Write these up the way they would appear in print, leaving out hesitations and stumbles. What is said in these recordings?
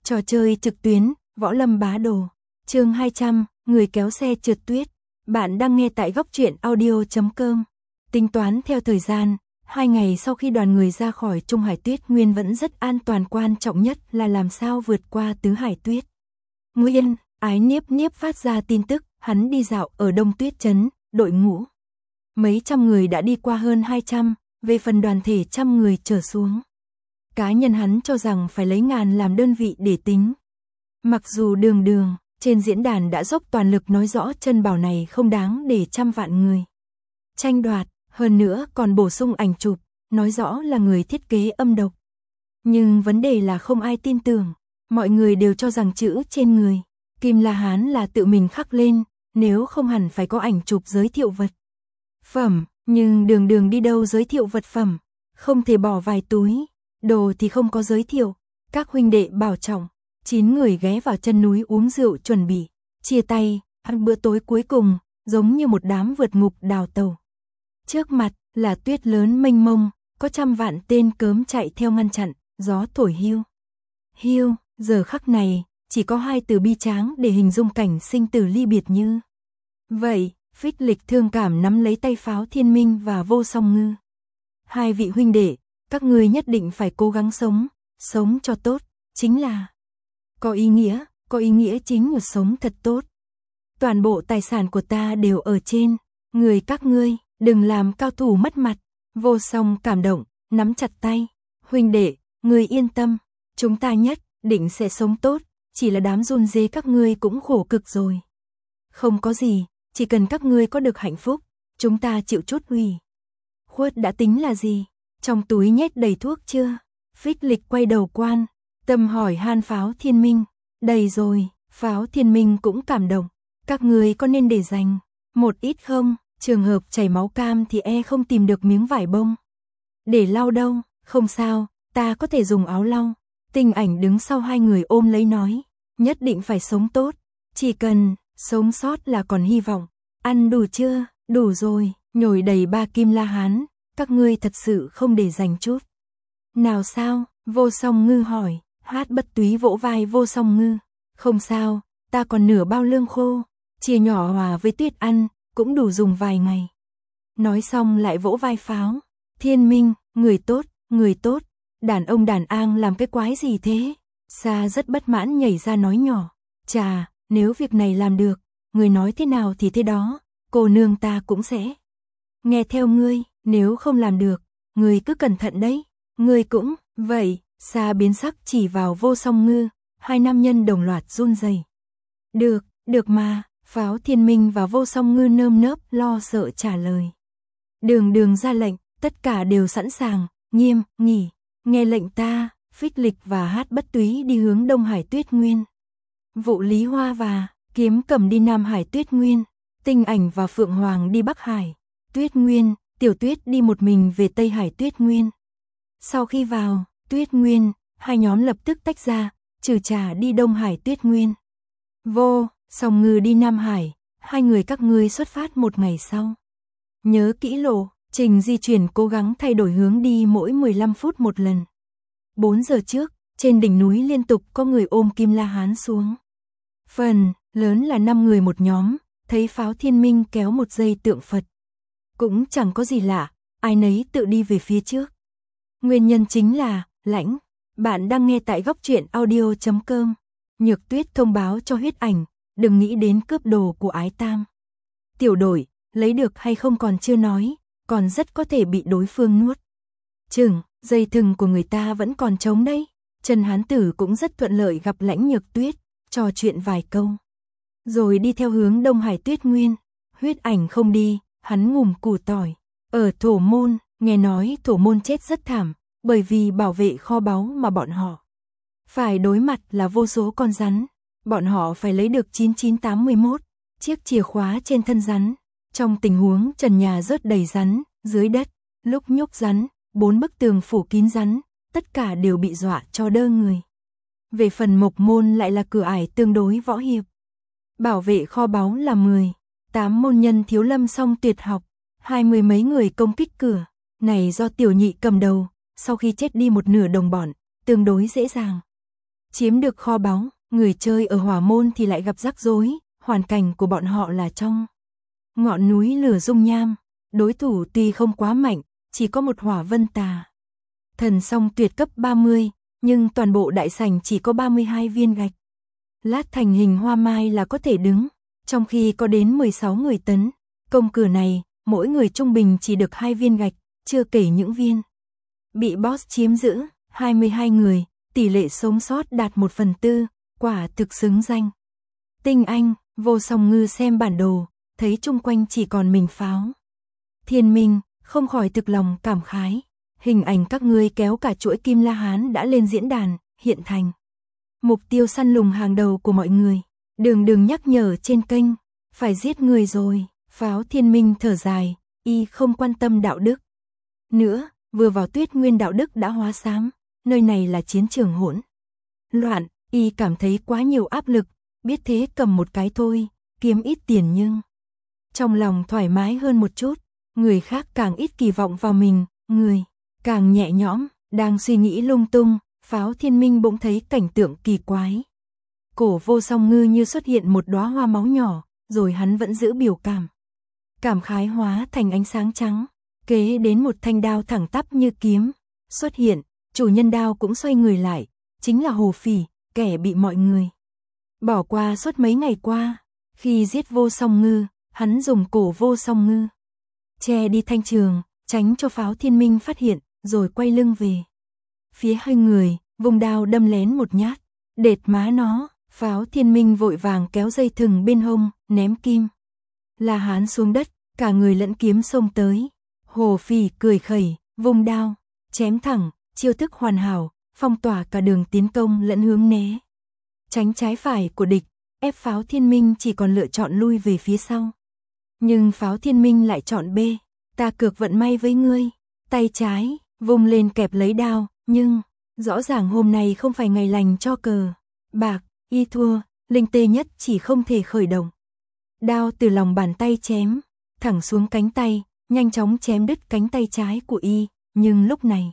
Trò chơi trực tuyến, Võ Lâm Bá Đồ. Chương 200, người kéo xe trượt tuyết. Bạn đang nghe tại góc truyện audio.com. Tính toán theo thời gian, 2 ngày sau khi đoàn người ra khỏi Trung Hải Tuyết Nguyên vẫn rất an toàn, quan trọng nhất là làm sao vượt qua Tứ Hải Tuyết Nguyên. Ái Niếp Niếp phát ra tin tức, hắn đi dạo ở Đông Tuyết Trấn, đội ngũ mấy trăm người đã đi qua hơn 200, về phần đoàn thể trăm người trở xuống. Cá nhân hắn cho rằng phải lấy ngàn làm đơn vị để tính. Mặc dù Đường trên diễn đàn đã dốc toàn lực nói rõ chân bảo này không đáng để trăm vạn người tranh đoạt, hơn nữa còn bổ sung ảnh chụp, nói rõ là người thiết kế âm độc. Nhưng vấn đề là không ai tin tưởng, mọi người đều cho rằng chữ trên người Kim La Hán là tự mình khắc lên, nếu không hẳn phải có ảnh chụp giới thiệu vật phẩm, nhưng Đường đi đâu giới thiệu vật phẩm, không thể bỏ vài túi đồ thì không có giới thiệu. Các huynh đệ bảo trọng, 9 người ghé vào chân núi uống rượu chuẩn bị chia tay, ăn bữa tối cuối cùng, giống như một đám vượt ngục đào tàu. Trước mặt là tuyết lớn mênh mông, có trăm vạn tên cớm chạy theo ngăn chặn, gió thổi hiu. Hiu, giờ khắc này, chỉ có 2 từ bi tráng để hình dung cảnh sinh tử ly biệt như vậy. Phích Lịch thương cảm nắm lấy tay Pháo Thiên Minh và Vô Song Ngư. 2 vị huynh đệ, các ngươi nhất định phải cố gắng sống cho tốt, chính là có ý nghĩa chính là sống thật tốt. Toàn bộ tài sản của ta đều ở trên người các ngươi, đừng làm cao thủ mất mặt. Vô Song cảm động, nắm chặt tay. Huynh đệ, ngươi yên tâm, chúng ta nhất định sẽ sống tốt, chỉ là đám run dế các ngươi cũng khổ cực rồi. Không có gì, chỉ cần các ngươi có được hạnh phúc, chúng ta chịu chút ủy khuất đã tính là gì. Trong túi nhét đầy thuốc chưa? Phích Lịch quay đầu quan tâm hỏi han Pháo Thiên Minh. Đầy rồi. Pháo Thiên Minh cũng cảm động. Các người có nên để dành một ít không? Trường hợp chảy máu cam thì không tìm được miếng vải bông để lau đâu. Không sao, ta có thể dùng áo lau. Tình Ảnh đứng sau 2 người ôm lấy nói. Nhất định phải sống tốt, chỉ cần sống sót là còn hy vọng. Ăn đủ chưa? Đủ rồi. Nhồi đầy 3 Kim La Hán. Các ngươi thật sự không để dành chút nào sao? Vô Song Ngư hỏi. Hát Bất Túy vỗ vai Vô Song Ngư. Không sao, ta còn nửa bao lương khô, chia nhỏ hòa với tuyết ăn, cũng đủ dùng vài ngày. Nói xong lại vỗ vai Pháo Thiên Minh. Người tốt, đàn ông đàn an làm cái quái gì thế? Sa rất bất mãn nhảy ra nói nhỏ. Chà, nếu việc này làm được, người nói thế nào thì thế đó, cô nương ta cũng sẽ nghe theo ngươi, nếu không làm được, ngươi cứ cẩn thận đấy. Ngươi cũng vậy. Sa biến sắc chỉ vào Vô Song Ngư, 2 nam nhân đồng loạt run rẩy. Được mà. Pháo Thiên Minh và Vô Song Ngư nơm nớp lo sợ trả lời. Đường ra lệnh, tất cả đều sẵn sàng, nghiêm nghỉ, nghe lệnh ta. Phích Lịch và Hát Bất Túy đi hướng Đông Hải Tuyết Nguyên, Vụ Lý Hoa và Kiếm Cầm đi Nam Hải Tuyết Nguyên, Tinh Ảnh và Phượng Hoàng đi Bắc Hải Tuyết Nguyên, Tiểu Tuyết đi một mình về Tây Hải Tuyết Nguyên. Sau khi vào Tuyết Nguyên, 2 nhóm lập tức tách ra, Trừ Trà đi Đông Hải Tuyết Nguyên, Vô Song Ngư đi Nam Hải. 2 người các ngươi xuất phát 1 ngày sau. Nhớ kỹ lộ trình di chuyển, cố gắng thay đổi hướng đi mỗi 15 phút một lần. 4 giờ trước, trên đỉnh núi liên tục có người ôm Kim La Hán xuống. Phần lớn là 5 người một nhóm, thấy Pháo Thiên Minh kéo một dây tượng Phật. Cũng chẳng có gì lạ, ai nấy tự đi về phía trước. Nguyên nhân chính là lãnh. Bạn đang nghe tại góc truyện audio.com. Nhược Tuyết thông báo cho Huyết Ảnh, đừng nghĩ đến cướp đồ của Ái Tam tiểu đội, lấy được hay không còn chưa nói, còn rất có thể bị đối phương nuốt chửng. Dây thừng của người ta vẫn còn trống đấy. Trần Hán Tử cũng rất thuận lợi gặp Lãnh Nhược Tuyết, trò chuyện vài câu, rồi đi theo hướng Đông Hải Tuyết Nguyên. Huyết Ảnh không đi, hắn ngùm củ tỏi ở Thổ Môn. Nghe nói Thổ Môn chết rất thảm, bởi vì bảo vệ kho báu mà bọn họ phải đối mặt là vô số con rắn. Bọn họ phải lấy được 9981 chiếc chìa khóa trên thân rắn. Trong tình huống trần nhà rớt đầy rắn, dưới đất lúc nhúc rắn, 4 bức tường phủ kín rắn, tất cả đều bị dọa cho đơ người. Về phần Mộc Môn lại là cửa ải tương đối võ hiệp. Bảo vệ kho báu là 18 môn nhân thiếu lâm song tuyệt học, 20 mấy người công kích cửa này do Tiểu Nhị cầm đầu, sau khi chết đi một nửa đồng bọn, tương đối dễ dàng chiếm được kho báu, người chơi ở hỏa môn thì lại gặp rắc rối, hoàn cảnh của bọn họ là trong ngọn núi lửa dung nham, đối thủ tuy không quá mạnh, chỉ có một hỏa vân tà. Thần song tuyệt cấp 30, nhưng toàn bộ đại sảnh chỉ có 32 viên gạch. Lát thành hình hoa mai là có thể đứng, trong khi có đến 16 người tấn. Công cửa này, mỗi người trung bình chỉ được 2 viên gạch, chưa kể những viên bị boss chiếm giữ, 22 người, tỷ lệ sống sót đạt 1/4, quả thực xứng danh. Tinh Anh, Vô Song Ngư xem bản đồ, thấy chung quanh chỉ còn mình Pháo Thiên Minh, không khỏi thực lòng cảm khái. Hình ảnh các ngươi kéo cả chuỗi Kim La Hán đã lên diễn đàn, hiện thành mục tiêu săn lùng hàng đầu của mọi người. Đừng nhắc nhở trên kênh, phải giết người rồi. Pháo Thiên Minh thở dài, y không quan tâm đạo đức nữa, vừa vào Tuyết Nguyên đạo đức đã hóa xám, nơi này là chiến trường hỗn loạn, y cảm thấy quá nhiều áp lực, biết thế cầm một cái thôi, kiếm ít tiền nhưng trong lòng thoải mái hơn một chút, người khác càng ít kỳ vọng vào mình, người càng nhẹ nhõm. Đang suy nghĩ lung tung, Pháo Thiên Minh bỗng thấy cảnh tượng kỳ quái. Cổ Vô Song Ngư như xuất hiện một đóa hoa máu nhỏ, rồi hắn vẫn giữ biểu cảm khái hóa thành ánh sáng trắng, kế đến một thanh đao thẳng tắp như kiếm xuất hiện, chủ nhân đao cũng xoay người lại, chính là Hồ Phỉ, kẻ bị mọi người bỏ qua suốt mấy ngày qua. Khi giết Vô Song Ngư, hắn dùng cổ Vô Song Ngư che đi thanh trường, tránh cho Pháo Thiên Minh phát hiện, rồi quay lưng về phía hai người, vùng đao đâm lén một nhát, đệt má nó. Pháo Thiên Minh vội vàng kéo dây thừng bên hông, ném Kim La Hán xuống đất, cả người lẫn kiếm xông tới. Hồ Phỉ cười khẩy, vùng đao chém thẳng, chiêu thức hoàn hảo, phong tỏa cả đường tiến công lẫn hướng né tránh trái phải của địch, ép Pháo Thiên Minh chỉ còn lựa chọn lui về phía sau. Nhưng Pháo Thiên Minh lại chọn B, ta cược vận may với ngươi. Tay trái vung lên kẹp lấy đao, nhưng rõ ràng hôm nay không phải ngày lành cho cờ bạc, y thua, linh tê nhất chỉ không thể khởi động. Đao từ lòng bàn tay chém thẳng xuống cánh tay, nhanh chóng chém đứt cánh tay trái của y, nhưng lúc này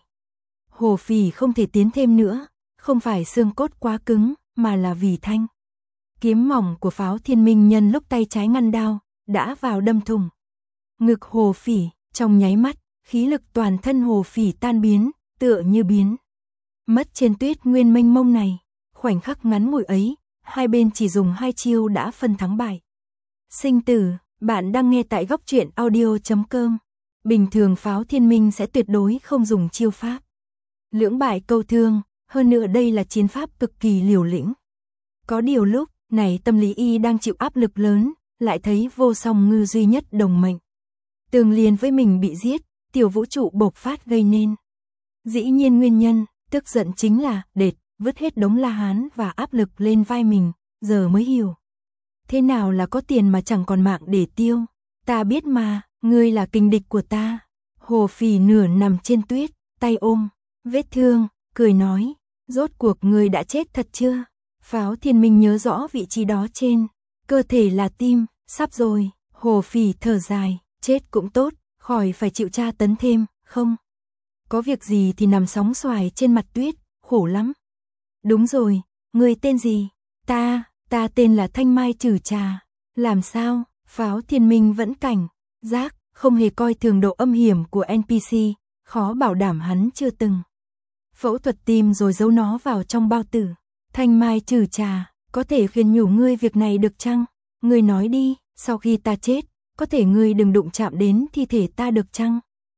Hồ Phỉ không thể tiến thêm nữa, không phải xương cốt quá cứng, mà là vì thanh kiếm mỏng của Pháo Thiên Minh nhân lúc tay trái ngăn đao, đã vào đâm thủng ngực Hồ Phỉ. Trong nháy mắt, khí lực toàn thân Hồ Phỉ tan biến, tựa như biến mất trên tuyết nguyên mênh mông này. Khoảnh khắc ngắn ngủi ấy, hai bên chỉ dùng 2 chiêu đã phân thắng bại. Sinh tử, bạn đang nghe tại góc truyện audio.com. Bình thường Pháo Thiên Minh sẽ tuyệt đối không dùng chiêu pháp lưỡng bại câu thương, hơn nữa đây là chiến pháp cực kỳ liều lĩnh. Có điều lúc này tâm lý y đang chịu áp lực lớn, lại thấy Vô Song Ngư duy nhất đồng mệnh tương liên với mình bị giết, tiểu vũ trụ bộc phát gây nên. Dĩ nhiên nguyên nhân, tức giận chính là đệt, vứt hết đống La Hán và áp lực lên vai mình, giờ mới hiểu. Thế nào là có tiền mà chẳng còn mạng để tiêu, ta biết mà, ngươi là kình địch của ta. Hồ Phỉ nửa nằm trên tuyết, tay ôm vết thương, cười nói, rốt cuộc ngươi đã chết thật chưa? Pháo Thiên Minh nhớ rõ vị trí đó trên cơ thể là tim, sắp rồi. Hồ Phỉ thở dài, chết cũng tốt, khỏi phải chịu tra tấn thêm, không có việc gì thì nằm sóng xoài trên mặt tuyết, khổ lắm. Đúng rồi, ngươi tên gì? Ta tên là Thanh Mai Trừ Trà. Làm sao? Pháo Thiên Minh vẫn cảnh giác, không hề coi thường độ âm hiểm của NPC, khó bảo đảm hắn chưa từng phẫu thuật tim rồi giấu nó vào trong bao tử. Thanh Mai Trừ Trà, có thể khuyên nhủ ngươi việc này được chăng? Ngươi nói đi, sau khi ta chết, có thể ngươi đừng đụng chạm đến thi thể ta được chăng?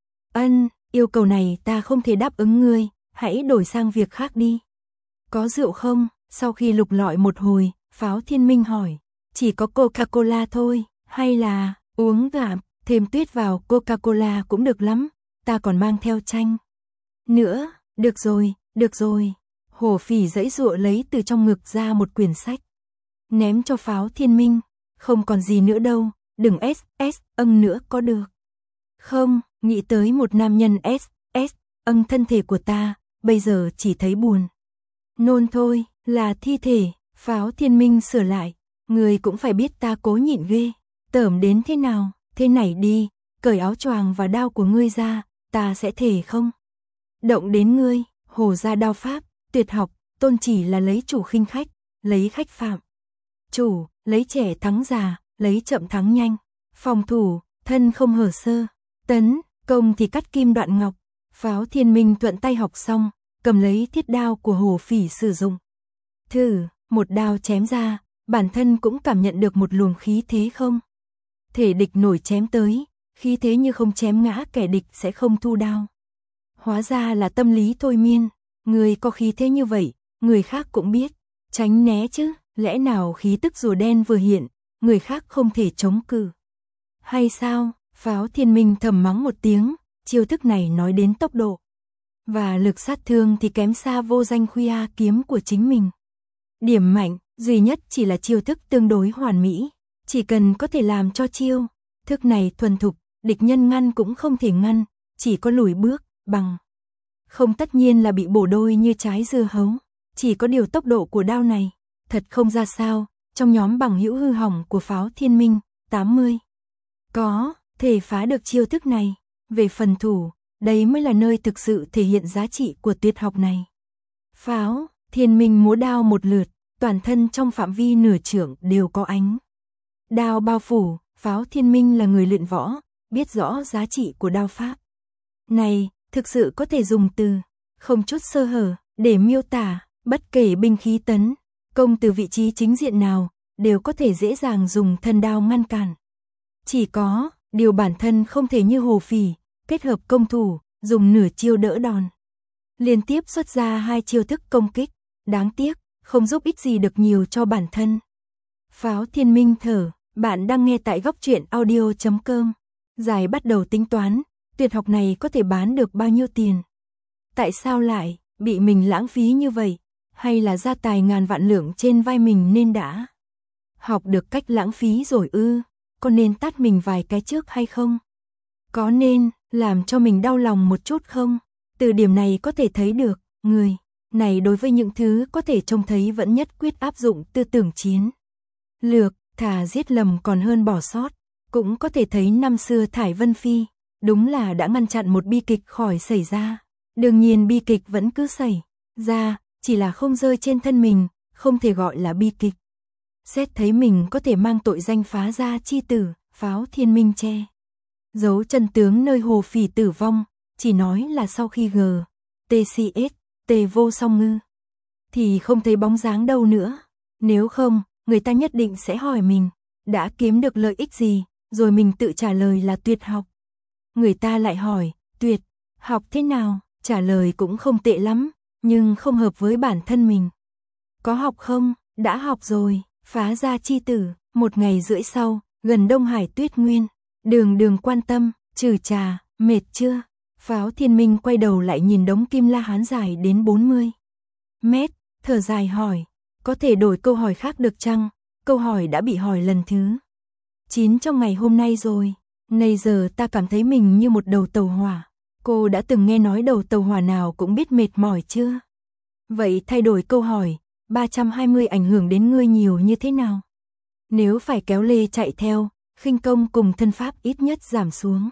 Ân, yêu cầu này ta không thể đáp ứng ngươi, hãy đổi sang việc khác đi. Có rượu không? Sau khi lục lọi một hồi, Pháo Thiên Minh hỏi, chỉ có Coca-Cola thôi, hay là uống gạo, thêm tuyết vào Coca-Cola cũng được lắm, ta còn mang theo chanh nữa. Được rồi. Hồ Phỉ giãy giụa lấy từ trong ngực ra một quyển sách, ném cho Pháo Thiên Minh. Không còn gì nữa đâu, đừng nữa có được không? Nghĩ tới một nam nhân thân thể của ta, bây giờ chỉ thấy buồn nôn thôi, là thi thể. Pháo Thiên Minh sửa lại, người cũng phải biết ta cố nhịn ghê tởm đến thế nào. Thế này đi, cởi áo choàng và đao của ngươi ra, ta sẽ thề không động đến ngươi. Hồ gia đao pháp, tuyệt học, tôn chỉ là lấy chủ khinh khách, lấy khách phạm chủ, lấy trẻ thắng già, lấy chậm thắng nhanh. Phòng thủ, thân không hở sơ. Tấn công thì cắt kim đoạn ngọc. Pháo Thiên Minh thuận tay học xong, cầm lấy thiết đao của Hồ Phỉ sử dụng. Thử, một đao chém ra, bản thân cũng cảm nhận được một luồng khí thế không thể địch nổi chém tới, khí thế như không chém ngã kẻ địch sẽ không thu đao. Hóa ra là tâm lý thôi miên, người có khí thế như vậy, người khác cũng biết, tránh né chứ, lẽ nào khí tức rùa đen vừa hiện, người khác không thể chống cự. Hay sao? Pháo Thiên Minh thầm mắng một tiếng, chiêu thức này nói đến tốc độ và lực sát thương thì kém xa vô danh Khuya kiếm của chính mình. Điểm mạnh, duy nhất chỉ là chiêu thức tương đối hoàn mỹ, chỉ cần có thể làm cho chiêu thức này thuần thục, địch nhân ngăn cũng không thể ngăn, chỉ có lùi bước, bằng không tất nhiên là bị bổ đôi như trái dưa hấu. Chỉ có điều tốc độ của đao này, thật không ra sao, trong nhóm bằng hữu hư hỏng của Pháo Thiên Minh, 80 có thể phá được chiêu thức này. Về phần thủ, đây mới là nơi thực sự thể hiện giá trị của tuyệt học này. Pháo Thiên Minh múa đao một lượt, toàn thân trong phạm vi nửa trượng đều có ánh đao bao phủ. Pháo Thiên Minh là người luyện võ, biết rõ giá trị của đao pháp này, thực sự có thể dùng từ không chút sơ hở để miêu tả. Bất kể binh khí tấn công từ vị trí chính diện nào, đều có thể dễ dàng dùng thân đao ngăn cản. Chỉ có điều bản thân không thể như Hồ Phỉ, kết hợp công thủ, dùng nửa chiêu đỡ đòn, liên tiếp xuất ra 2 chiêu thức công kích, đáng tiếc, không giúp ích gì được nhiều cho bản thân. Pháo Thiên Minh thở, bạn đang nghe tại góc truyện audio.com. Giải bắt đầu tính toán, tuyệt học này có thể bán được bao nhiêu tiền? Tại sao lại bị mình lãng phí như vậy? Hay là gia tài ngàn vạn lượng trên vai mình nên đã học được cách lãng phí rồi ư? Có nên tát mình vài cái trước hay không? Có nên làm cho mình đau lòng một chút không? Từ điểm này có thể thấy được, người này đối với những thứ có thể trông thấy vẫn nhất quyết áp dụng tư tưởng chiến lược, thà giết lầm còn hơn bỏ sót. Cũng có thể thấy năm xưa Thải Vân Phi, đúng là đã ngăn chặn một bi kịch khỏi xảy ra. Đương nhiên bi kịch vẫn cứ xảy ra, chỉ là không rơi trên thân mình, không thể gọi là bi kịch. Xét thấy mình có thể mang tội danh phá gia chi tử, Pháo Thiên Minh che giấu chân tướng nơi Hồ Phỉ tử vong, chỉ nói là sau khi TCS, vô song ngư, thì không thấy bóng dáng đâu nữa. Nếu không, người ta nhất định sẽ hỏi mình, đã kiếm được lợi ích gì, rồi mình tự trả lời là tuyệt học. Người ta lại hỏi, tuyệt học thế nào, trả lời cũng không tệ lắm, nhưng không hợp với bản thân mình. Có học không? Đã học rồi. Phá gia chi tử, 1 ngày rưỡi sau, gần Đông Hải Tuyết Nguyên. Đường quan tâm, trừ trà, mệt chưa? Pháo Thiên Minh quay đầu lại nhìn đống kim la hán dài đến 40 mét, thở dài hỏi, có thể đổi câu hỏi khác được chăng? Câu hỏi đã bị hỏi lần thứ 9 trong ngày hôm nay rồi. Nay giờ ta cảm thấy mình như một đầu tàu hỏa. Cô đã từng nghe nói đầu tàu hỏa nào cũng biết mệt mỏi chưa? Vậy thay đổi câu hỏi, 320 ảnh hưởng đến ngươi nhiều như thế nào? Nếu phải kéo lê chạy theo, khinh công cùng thân pháp ít nhất giảm xuống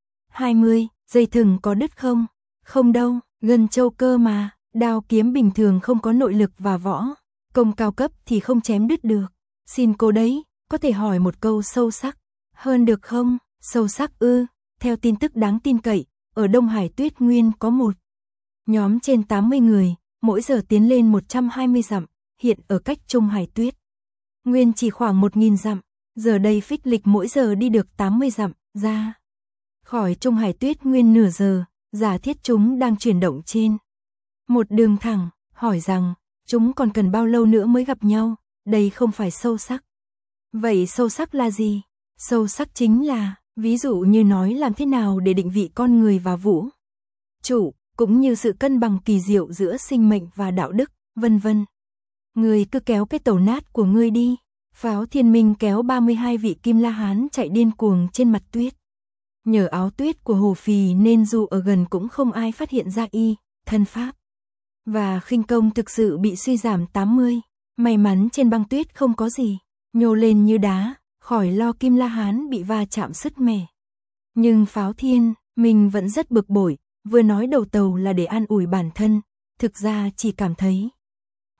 20, dây thừng có đứt không? Không đâu, gân châu cơ mà, đao kiếm bình thường không có nội lực và võ công cao cấp thì không chém đứt được. Xin cô đấy, có thể hỏi một câu sâu sắc hơn được không? Sâu sắc ư? Theo tin tức đáng tin cậy, ở Đông Hải Tuyết Nguyên có một nhóm trên 80 người, mỗi giờ tiến lên 120 dặm, hiện ở cách Trung Hải Tuyết Nguyên chỉ khoảng 1000 dặm, giờ đây phích lịch mỗi giờ đi được 80 dặm, ra khỏi Trung Hải Tuyết Nguyên nửa giờ, giả thiết chúng đang chuyển động trên một đường thẳng, hỏi rằng, chúng còn cần bao lâu nữa mới gặp nhau, đây không phải sâu sắc. Vậy sâu sắc là gì? Sâu sắc chính là, ví dụ như nói làm thế nào để định vị con người và vũ trụ, cũng như sự cân bằng kỳ diệu giữa sinh mệnh và đạo đức, vân vân. Ngươi cứ kéo cái tàu nát của ngươi đi. Pháo Thiên Minh kéo 32 vị Kim La Hán chạy điên cuồng trên mặt tuyết. Nhờ áo tuyết của Hồ Phì nên dù ở gần cũng không ai phát hiện ra thân pháp và khinh công thực sự bị suy giảm 80. May mắn trên băng tuyết không có gì nhô lên như đá, khỏi lo Kim La Hán bị va chạm sứt mẻ. Nhưng Pháo Thiên Minh vẫn rất bực bội, vừa nói đầu tàu là để an ủi bản thân, thực ra chỉ cảm thấy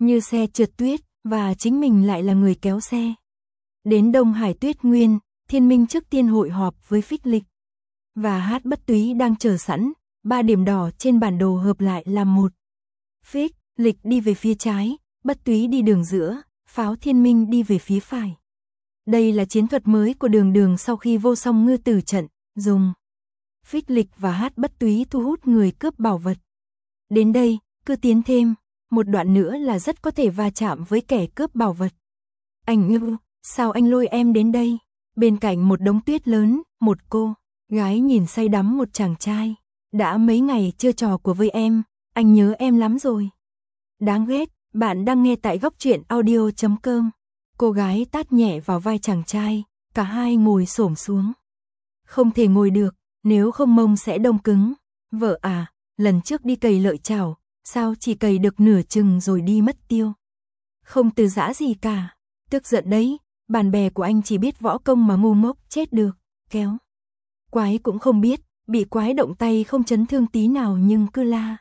như xe trượt tuyết, và chính mình lại là người kéo xe. Đến Đông Hải Tuyết Nguyên, Thiên Minh trước tiên hội họp với Phích Lịch và Hát Bất Túy đang chờ sẵn, 3 điểm đỏ trên bản đồ hợp lại làm một. Phích Lịch đi về phía trái, Bất Túy đi đường giữa, Pháo Thiên Minh đi về phía phải. Đây là chiến thuật mới của Đường Đường sau khi Vô Song Ngư tử trận, dùng Phích Lịch và Hát Bất Túy thu hút người cướp bảo vật. Đến đây, cứ tiến thêm, một đoạn nữa là rất có thể va chạm với kẻ cướp bảo vật. Anh Ngư, sao anh lôi em đến đây? Bên cạnh một đống tuyết lớn, một cô gái nhìn say đắm một chàng trai. Đã mấy ngày chưa trò của với em, anh nhớ em lắm rồi. Đáng ghét, bạn đang nghe tại góc truyện audio.com. Cô gái tát nhẹ vào vai chàng trai, cả hai ngồi xổm xuống. Không thể ngồi được, nếu không mông sẽ đông cứng. Vợ à, lần trước đi cày lợi chảo, sao chỉ cày được nửa chừng rồi đi mất tiêu. Không từ giã gì cả, tức giận đấy, bạn bè của anh chỉ biết võ công mà ngu ngốc chết được, kéo. Quái cũng không biết, bị quái động tay không chấn thương tí nào nhưng cứ la.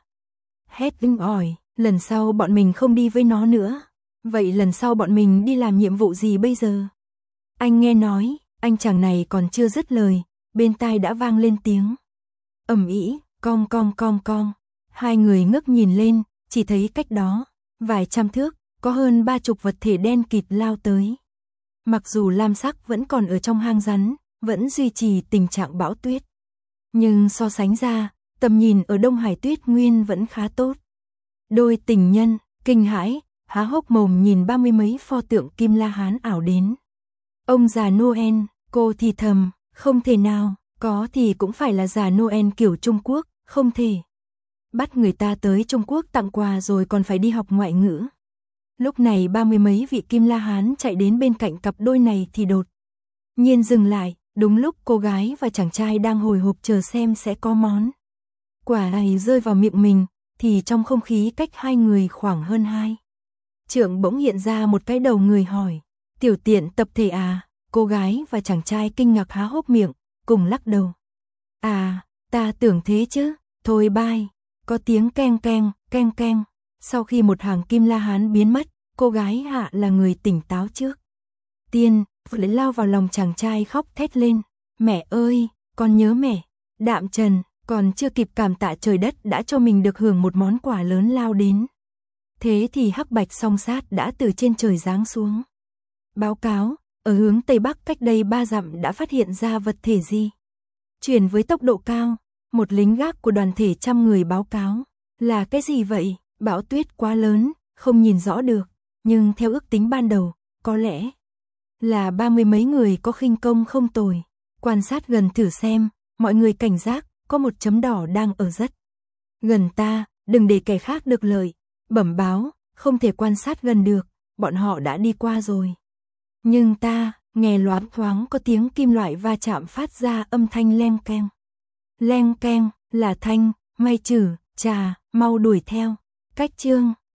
Hét inh ỏi, lần sau bọn mình không đi với nó nữa. Vậy lần sau bọn mình đi làm nhiệm vụ gì bây giờ? Anh nghe nói, anh chàng này còn chưa dứt lời, bên tai đã vang lên tiếng ầm ĩ, cong cong cong cong. Hai người ngước nhìn lên, chỉ thấy cách đó, vài trăm thước, có hơn 30 vật thể đen kịt lao tới. Mặc dù lam sắc vẫn còn ở trong hang rắn, vẫn duy trì tình trạng bão tuyết. Nhưng so sánh ra, tầm nhìn ở Đông Hải Tuyết Nguyên vẫn khá tốt. Đôi tình nhân, kinh hãi, há hốc mồm nhìn 30 mấy pho tượng Kim La Hán ảo đến. Ông già Noel, cô thì thầm, không thể nào, có thì cũng phải là già Noel kiểu Trung Quốc, không thể. Bắt người ta tới Trung Quốc tặng quà rồi còn phải đi học ngoại ngữ. Lúc này 30 mấy vị Kim La Hán chạy đến bên cạnh cặp đôi này thì đột nhiên dừng lại, đúng lúc cô gái và chàng trai đang hồi hộp chờ xem sẽ có món quà này rơi vào miệng mình, thì trong không khí cách hai người khoảng hơn 2 trượng bỗng hiện ra một cái đầu người hỏi, tiểu tiện tập thể à? Cô gái và chàng trai kinh ngạc há hốc miệng, cùng lắc đầu. À, ta tưởng thế chứ, thôi bye. Có tiếng keng keng, keng keng. Sau khi một hàng Kim La Hán biến mất, cô gái hạ là người tỉnh táo trước tiên, lại lao vào lòng chàng trai khóc thét lên. Mẹ ơi, con nhớ mẹ. Đạm Trần, còn chưa kịp cảm tạ trời đất đã cho mình được hưởng một món quà lớn lao đến. Thế thì hắc bạch song sát đã từ trên trời giáng xuống. Báo cáo, ở hướng Tây Bắc cách đây 3 dặm đã phát hiện ra vật thể gì. Chuyển với tốc độ cao, một lính gác của đoàn thể 100 người báo cáo. Là cái gì vậy? Bão tuyết quá lớn, không nhìn rõ được. Nhưng theo ước tính ban đầu, có lẽ là 30 mấy người có khinh công không tồi. Quan sát gần thử xem, mọi người cảnh giác, có một chấm đỏ đang ở rất gần ta, đừng để kẻ khác được lợi. Bẩm báo, không thể quan sát gần được, bọn họ đã đi qua rồi. Nhưng ta, nghe loáng thoáng có tiếng kim loại va chạm phát ra âm thanh leng keng. Leng keng, là thanh, may chử, chà, mau đuổi theo. Cách chương